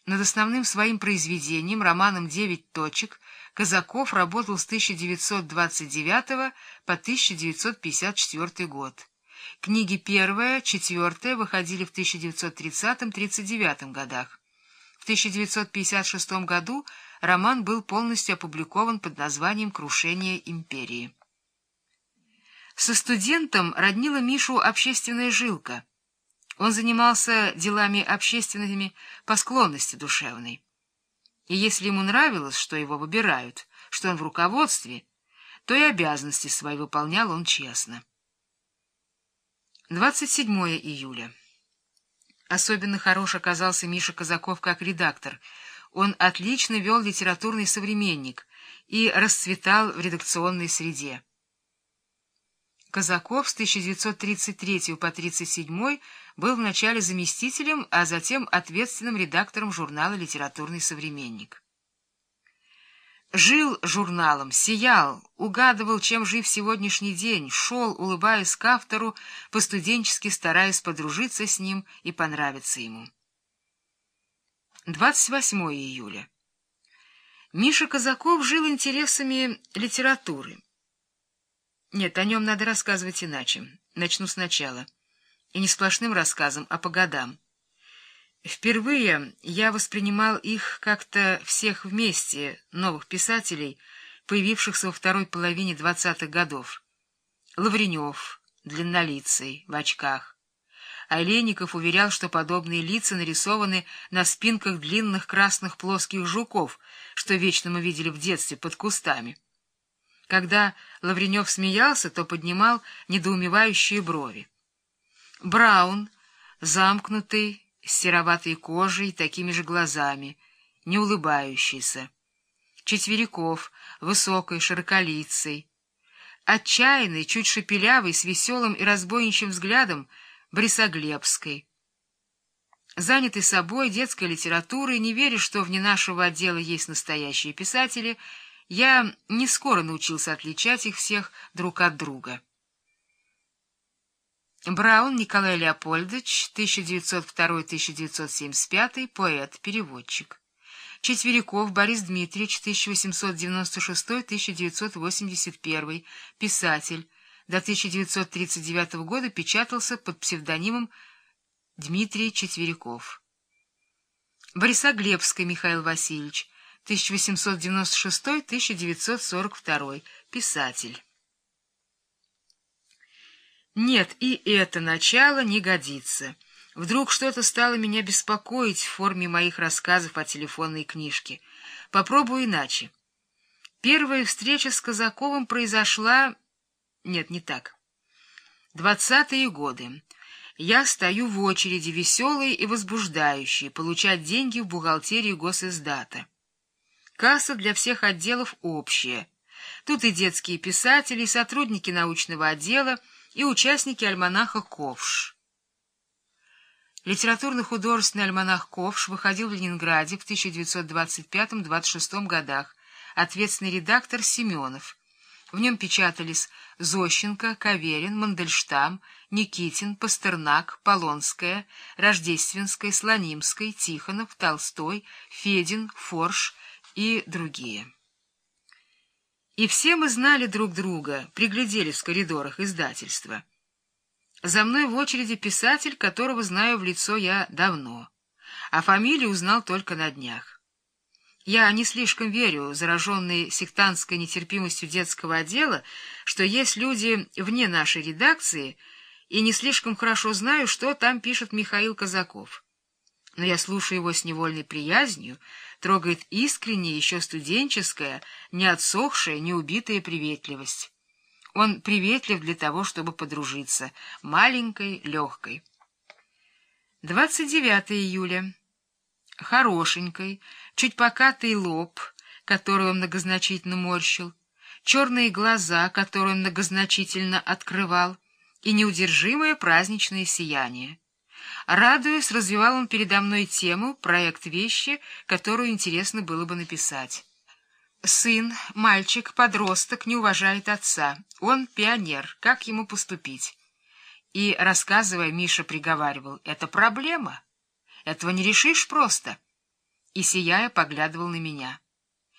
Над основным своим произведением, романом «Девять точек», Казаков работал с 1929 по 1954 год. Книги первая, четвертая выходили в 1930-39 годах. В 1956 году роман был полностью опубликован под названием «Крушение империи». Со студентом роднила Мишу общественная жилка. Он занимался делами общественными по склонности душевной. И если ему нравилось, что его выбирают, что он в руководстве, то и обязанности свои выполнял он честно. 27 июля. Особенно хорош оказался Миша Казаков как редактор. Он отлично вел литературный современник и расцветал в редакционной среде. Казаков с 1933 по 1937 был вначале заместителем, а затем ответственным редактором журнала «Литературный современник». Жил журналом, сиял, угадывал, чем жив сегодняшний день, шел, улыбаясь к автору, постуденчески стараясь подружиться с ним и понравиться ему. 28 июля. Миша Казаков жил интересами литературы. Нет, о нем надо рассказывать иначе. Начну сначала. И не сплошным рассказом, а по годам. Впервые я воспринимал их как-то всех вместе, новых писателей, появившихся во второй половине 20-х годов. Лавренев, длиннолицый, в очках. Олейников уверял, что подобные лица нарисованы на спинках длинных красных плоских жуков, что вечно мы видели в детстве под кустами. Когда Лавренев смеялся, то поднимал недоумевающие брови. Браун, замкнутый, с сероватой кожей, такими же глазами, не улыбающийся. Четвериков, высокой, широколицей. Отчаянный, чуть шепелявый, с веселым и разбойничьим взглядом, Борисоглебской. Занятый собой, детской литературой, не веря, что вне нашего отдела есть настоящие писатели, я не скоро научился отличать их всех друг от друга. Браун Николай Леопольдович, 1902-1975, поэт, переводчик. Четвериков Борис Дмитриевич, 1896-1981, писатель. До 1939 года печатался под псевдонимом Дмитрий Четвериков. Борисоглебский Михаил Васильевич, 1896-1942, писатель. Нет, и это начало не годится. Вдруг что-то стало меня беспокоить в форме моих рассказов о телефонной книжке. Попробую иначе. Первая встреча с Казаковым произошла... Нет, не так. 20-е годы. Я стою в очереди, веселый и возбуждающий, получать деньги в бухгалтерии Госиздата. Касса для всех отделов общая. Тут и детские писатели, и сотрудники научного отдела, и участники альманаха «Ковш». Литературно-художественный альманах «Ковш» выходил в Ленинграде в 1925-26 годах, ответственный редактор Семенов. В нем печатались Зощенко, Каверин, Мандельштам, Никитин, Пастернак, Полонская, Рождественская, Слонимский, Тихонов, Толстой, Федин, Форш и другие. И все мы знали друг друга, пригляделись в коридорах издательства. За мной в очереди писатель, которого знаю в лицо я давно, а фамилию узнал только на днях. Я не слишком верю, зараженный сектантской нетерпимостью детского отдела, что есть люди вне нашей редакции, и не слишком хорошо знаю, что там пишет Михаил Казаков. Но я слушаю его с невольной приязнью, трогает искренняя, еще студенческая, не отсохшая, не убитая приветливость. Он приветлив для того, чтобы подружиться, маленькой, легкой. 29 июля. Хорошенький, чуть покатый лоб, который он многозначительно морщил, черные глаза, которые он многозначительно открывал, и неудержимое праздничное сияние. Радуясь, развивал он передо мной тему, проект вещи, которую интересно было бы написать. Сын, мальчик, подросток, не уважает отца. Он пионер. Как ему поступить? И, рассказывая, Миша приговаривал: «Это проблема. Этого не решишь просто. и, сияя, поглядывал на меня.